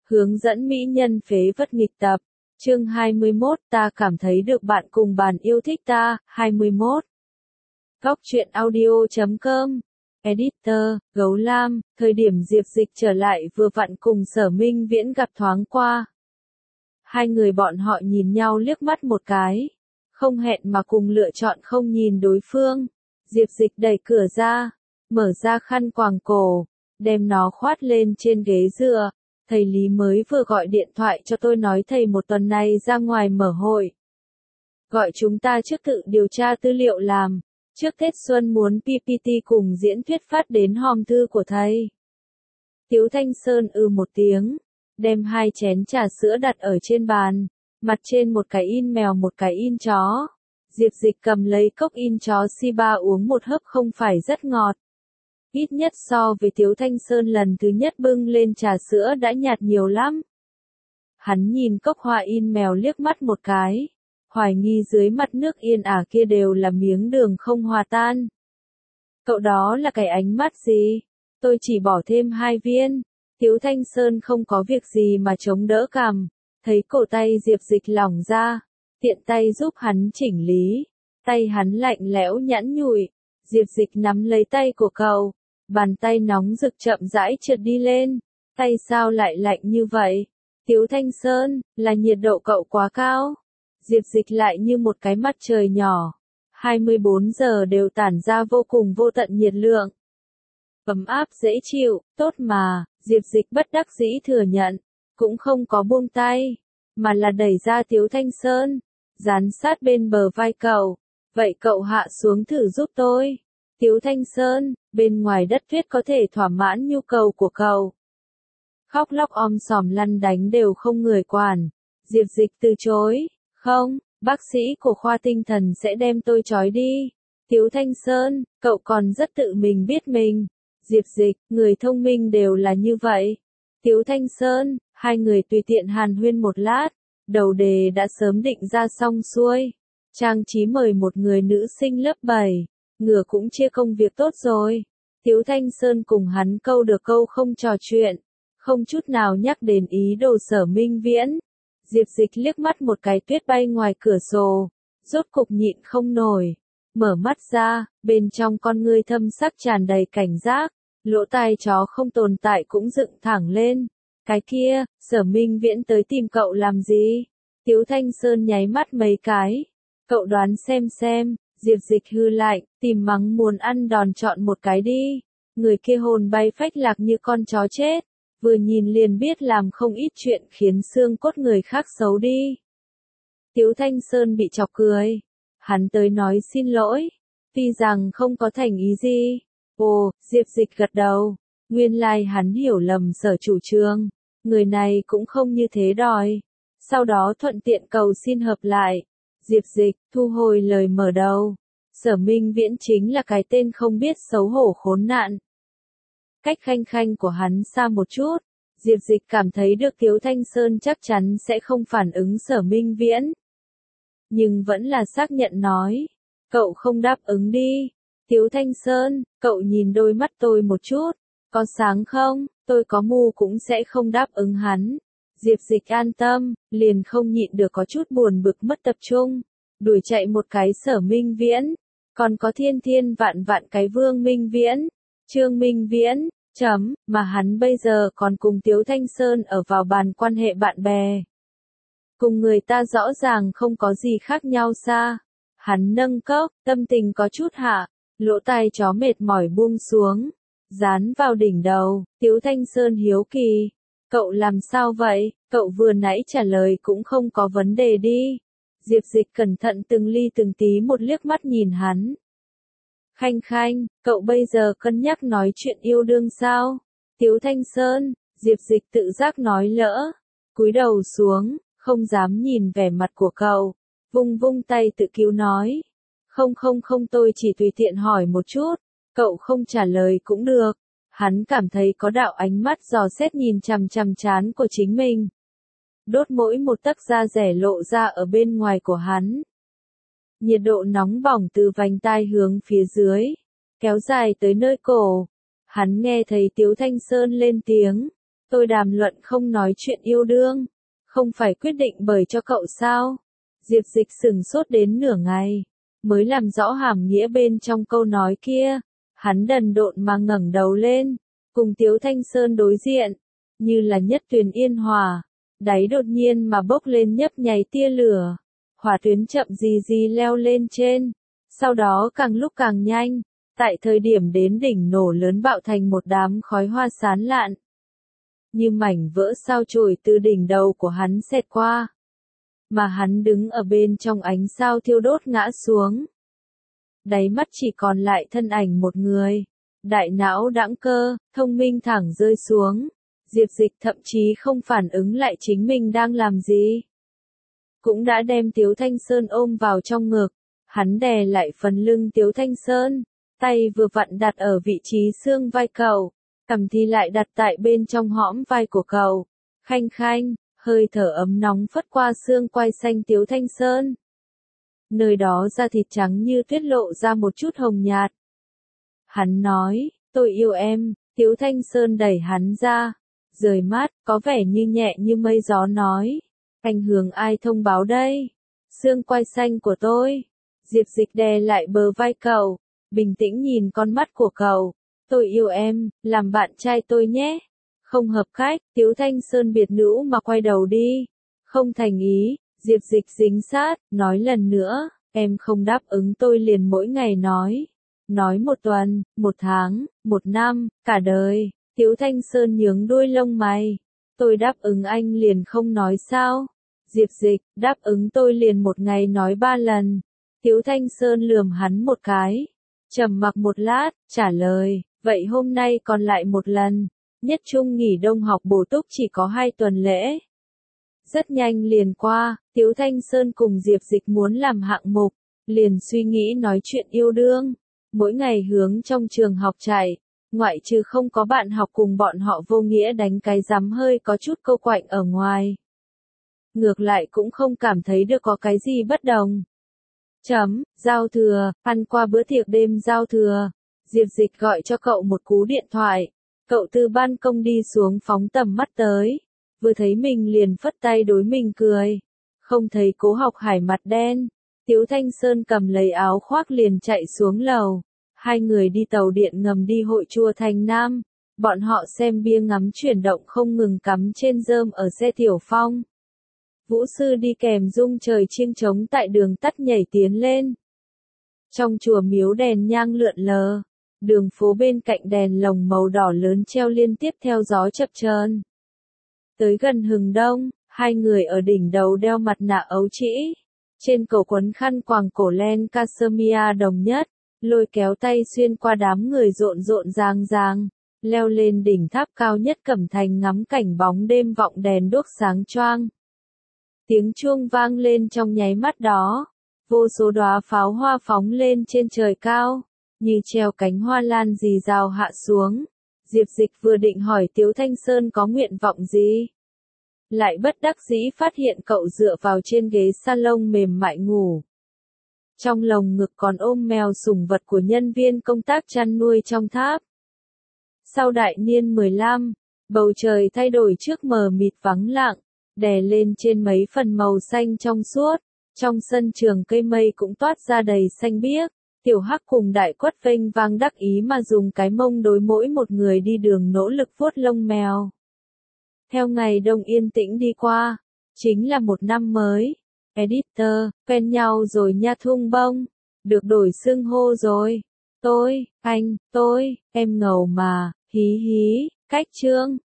Hướng dẫn mỹ nhân phế vật nghịch tập. Chương 21, ta cảm thấy được bạn cùng bàn yêu thích ta. 21. Góc truyện audio.com. Editor, Gấu Lam. Thời điểm Diệp Dịch trở lại vừa vặn cùng Sở Minh Viễn gặp thoáng qua. Hai người bọn họ nhìn nhau liếc mắt một cái. Không hẹn mà cùng lựa chọn không nhìn đối phương. Diệp Dịch đẩy cửa ra, mở ra khăn quàng cổ, đem nó khoát lên trên ghế dựa. Thầy Lý mới vừa gọi điện thoại cho tôi nói thầy một tuần này ra ngoài mở hội. Gọi chúng ta trước tự điều tra tư liệu làm. Trước Tết Xuân muốn PPT cùng diễn thuyết phát đến hòm thư của thầy. Tiếu Thanh Sơn một tiếng, đem 2 chén trà sữa đặt ở trên bàn, mặt trên một cái in mèo một cái in chó. Diệp Dịch cầm lấy cốc in chó Shiba uống một hớp không phải rất ngọt. Ít nhất so với Tiếu Thanh Sơn lần thứ nhất bưng lên trà sữa đã nhạt nhiều lắm. Hắn nhìn cốc hoa in mèo liếc mắt một cái. Hoài nghi dưới mặt nước yên ả kia đều là miếng đường không hòa tan. Cậu đó là cái ánh mắt gì? Tôi chỉ bỏ thêm 2 viên. Tiếu Thanh Sơn không có việc gì mà chống đỡ cằm. Thấy cổ tay Diệp Dịch lỏng ra. Tiện tay giúp hắn chỉnh lý. Tay hắn lạnh lẽo nhẵn nhụi. Diệp Dịch nắm lấy tay của cậu. Bàn tay nóng rực chậm rãi trượt đi lên. Tay sao lại lạnh như vậy? Tiếu Thanh Sơn, là nhiệt độ cậu quá cao. Diệp Dịch lại như một cái mặt trời nhỏ. 24 giờ đều tản ra vô cùng vô tận nhiệt lượng. Ấm áp dễ chịu, tốt mà, Diệp Dịch bất đắc dĩ thừa nhận. Cũng không có buông tay, mà là đẩy ra Tiếu Thanh Sơn. Dán sát bên bờ vai cậu. Vậy cậu hạ xuống thử giúp tôi. Tiếu Thanh Sơn, bên ngoài đất tuyết có thể thỏa mãn nhu cầu của cậu. Khóc lóc om sòm lăn đánh đều không người quản. Diệp Dịch từ chối. Không, bác sĩ của khoa tinh thần sẽ đem tôi trói đi. Tiếu Thanh Sơn, cậu còn rất tự mình biết mình. Diệp Dịch, người thông minh đều là như vậy. Tiếu Thanh Sơn, hai người tùy tiện hàn huyên một lát. Đầu đề đã sớm định ra xong xuôi. Trang trí mời một người nữ sinh lớp 7. Ngừa cũng chia công việc tốt rồi. Tiếu Thanh Sơn cùng hắn câu được câu không trò chuyện. Không chút nào nhắc đến ý đồ Sở Minh Viễn. Diệp Dịch liếc mắt một cái tuyết bay ngoài cửa sổ. Rốt cục nhịn không nổi. Mở mắt ra, bên trong con ngươi thâm sắc tràn đầy cảnh giác. Lỗ tai chó không tồn tại cũng dựng thẳng lên. Cái kia, Sở Minh Viễn tới tìm cậu làm gì? Tiếu Thanh Sơn nháy mắt mấy cái. Cậu đoán xem. Diệp Dịch hư lạnh, tìm mắng muốn ăn đòn chọn một cái đi. Người kia hồn bay phách lạc như con chó chết. Vừa nhìn liền biết làm không ít chuyện khiến xương cốt người khác xấu đi. Tiếu Thanh Sơn bị chọc cười. Hắn tới nói xin lỗi. Tuy rằng không có thành ý gì. Ồ, Diệp Dịch gật đầu. Nguyên lai hắn hiểu lầm Sở chủ trương. Người này cũng không như thế đòi. Sau đó thuận tiện cầu xin hợp lại. Diệp Dịch, thu hồi lời mở đầu. Sở Minh Viễn chính là cái tên không biết xấu hổ khốn nạn. Cách khanh khanh của hắn xa một chút. Diệp Dịch cảm thấy được Tiếu Thanh Sơn chắc chắn sẽ không phản ứng Sở Minh Viễn. Nhưng vẫn là xác nhận nói. Cậu không đáp ứng đi. Tiếu Thanh Sơn, cậu nhìn đôi mắt tôi một chút. Có sáng không? Tôi có mù cũng sẽ không đáp ứng hắn. Diệp Dịch an tâm, liền không nhịn được có chút buồn bực mất tập trung. Đuổi chạy một cái Sở Minh Viễn. Còn có thiên vạn cái Vương Minh Viễn. Trương Minh Viễn, mà hắn bây giờ còn cùng Tiếu Thanh Sơn ở vào bàn quan hệ bạn bè. Cùng người ta rõ ràng không có gì khác nhau xa. Hắn nâng cốc, tâm tình có chút hạ. Lỗ tai chó mệt mỏi buông xuống. Dán vào đỉnh đầu, Tiếu Thanh Sơn hiếu kỳ. Cậu làm sao vậy? Cậu vừa nãy trả lời cũng không có vấn đề đi. Diệp Dịch cẩn thận từng ly từng tí một liếc mắt nhìn hắn. Khanh, cậu bây giờ cân nhắc nói chuyện yêu đương sao? Tiếu Thanh Sơn, Diệp Dịch tự giác nói lỡ. Cúi đầu xuống, không dám nhìn vẻ mặt của cậu. Vung tay tự cứu nói. Không tôi chỉ tùy tiện hỏi một chút. Cậu không trả lời cũng được. Hắn cảm thấy có đạo ánh mắt dò xét nhìn chằm trán của chính mình. Đốt mỗi một tấc da rẻ lộ ra ở bên ngoài của hắn. Nhiệt độ nóng bỏng từ vành tai hướng phía dưới, kéo dài tới nơi cổ. Hắn nghe thấy Tiếu Thanh Sơn lên tiếng. Tôi đàm luận không nói chuyện yêu đương. Không phải quyết định bởi cho cậu sao? Diệp Dịch sửng sốt đến nửa ngày, mới làm rõ hàm nghĩa bên trong câu nói kia. Hắn đần độn mà ngẩng đầu lên, cùng Tiếu Thanh Sơn đối diện, như là nhất tuyền yên hòa, đáy đột nhiên mà bốc lên nhấp nháy tia lửa. Hỏa tuyến chậm gì gì leo lên trên, sau đó càng lúc càng nhanh, tại thời điểm đến đỉnh nổ lớn bạo thành một đám khói hoa sán lạn. Như mảnh vỡ sao chổi từ đỉnh đầu của hắn xẹt qua. Mà hắn đứng ở bên trong ánh sao thiêu đốt ngã xuống. Đáy mắt chỉ còn lại thân ảnh một người. Đại não đãng cơ, thông minh thẳng rơi xuống. Diệp Dịch thậm chí không phản ứng lại chính mình đang làm gì. Cũng đã đem Tiếu Thanh Sơn ôm vào trong ngực. Hắn đè lại phần lưng Tiếu Thanh Sơn. Tay vừa vặn đặt ở vị trí xương vai cậu. Cằm thì lại đặt tại bên trong hõm vai của cậu. Khanh khanh, hơi thở ấm nóng phất qua xương quai xanh Tiếu Thanh Sơn. Nơi đó da thịt trắng như tuyết lộ ra một chút hồng nhạt. Hắn nói, tôi yêu em. Tiếu Thanh Sơn đẩy hắn ra, rời mắt, có vẻ như nhẹ như mây gió nói. Anh hướng ai thông báo đây? Xương quai xanh của tôi. Diệp Dịch đè lại bờ vai cậu, bình tĩnh nhìn con mắt của cậu. Tôi yêu em, làm bạn trai tôi nhé. Không hợp khách, Tiếu Thanh Sơn biệt nữ mà quay đầu đi. Không thành ý, Diệp Dịch dính sát, nói lần nữa, em không đáp ứng tôi liền mỗi ngày nói. Nói một tuần, một tháng, một năm, cả đời. Tiếu Thanh Sơn nhướng đuôi lông mày. Tôi đáp ứng anh liền không nói sao? Diệp Dịch, đáp ứng tôi liền một ngày nói 3 lần. Tiếu Thanh Sơn lườm hắn một cái. Trầm mặc một lát, trả lời, vậy hôm nay còn lại một lần. Nhất trung nghỉ đông học bổ túc chỉ có 2 tuần lễ. Rất nhanh liền qua, Tiếu Thanh Sơn cùng Diệp Dịch muốn làm hạng mục, liền suy nghĩ nói chuyện yêu đương. Mỗi ngày hướng trong trường học chạy, ngoại trừ không có bạn học cùng bọn họ vô nghĩa đánh cái rắm hơi có chút câu quạnh ở ngoài. Ngược lại cũng không cảm thấy được có cái gì bất đồng. Giao thừa, ăn qua bữa tiệc đêm giao thừa, Diệp Dịch gọi cho cậu một cú điện thoại. Cậu từ ban công đi xuống phóng tầm mắt tới, vừa thấy mình liền phất tay đối mình cười. Không thấy Cố Học Hải mặt đen, Tiếu Thanh Sơn cầm lấy áo khoác liền chạy xuống lầu. Hai người đi tàu điện ngầm đi hội chùa Thành Nam, bọn họ xem bia ngắm chuyển động không ngừng cắm trên rơm ở xe Tiểu Phong. Vũ sư đi kèm rung trời chiêng trống tại đường tắt nhảy tiến lên. Trong chùa miếu đèn nhang lượn lờ, đường phố bên cạnh đèn lồng màu đỏ lớn treo liên tiếp theo gió chập chờn. Tới gần hừng đông, hai người ở đỉnh đầu đeo mặt nạ ấu trĩ, trên cổ quấn khăn quàng cổ len cashmere đồng nhất, lôi kéo tay xuyên qua đám người rộn rộn ràng ràng, leo lên đỉnh tháp cao nhất Cẩm Thành ngắm cảnh bóng đêm vọng đèn đuốc sáng choang. Tiếng chuông vang lên trong nháy mắt đó, vô số đóa pháo hoa phóng lên trên trời cao, như treo cánh hoa lan rì rào hạ xuống. Diệp Dịch vừa định hỏi Tiếu Thanh Sơn có nguyện vọng gì, lại bất đắc dĩ phát hiện cậu dựa vào trên ghế salon mềm mại ngủ. Trong lồng ngực còn ôm mèo sủng vật của nhân viên công tác chăn nuôi trong tháp. Sau đại niên 15, bầu trời thay đổi trước mờ mịt vắng lặng, đè lên trên mấy phần màu xanh trong suốt. Trong sân trường cây mây cũng toát ra đầy xanh biếc. Tiểu Hắc cùng Đại Quất vênh vang đắc ý mà dùng cái mông đối mỗi một người đi đường nỗ lực vuốt lông mèo. Theo ngày đông yên tĩnh đi qua, chính là một năm mới. Editor, quen nhau rồi nha Thung Bông. Được đổi xưng hô rồi. Tôi, anh, tôi, em ngầu mà, hí hí, cách chương.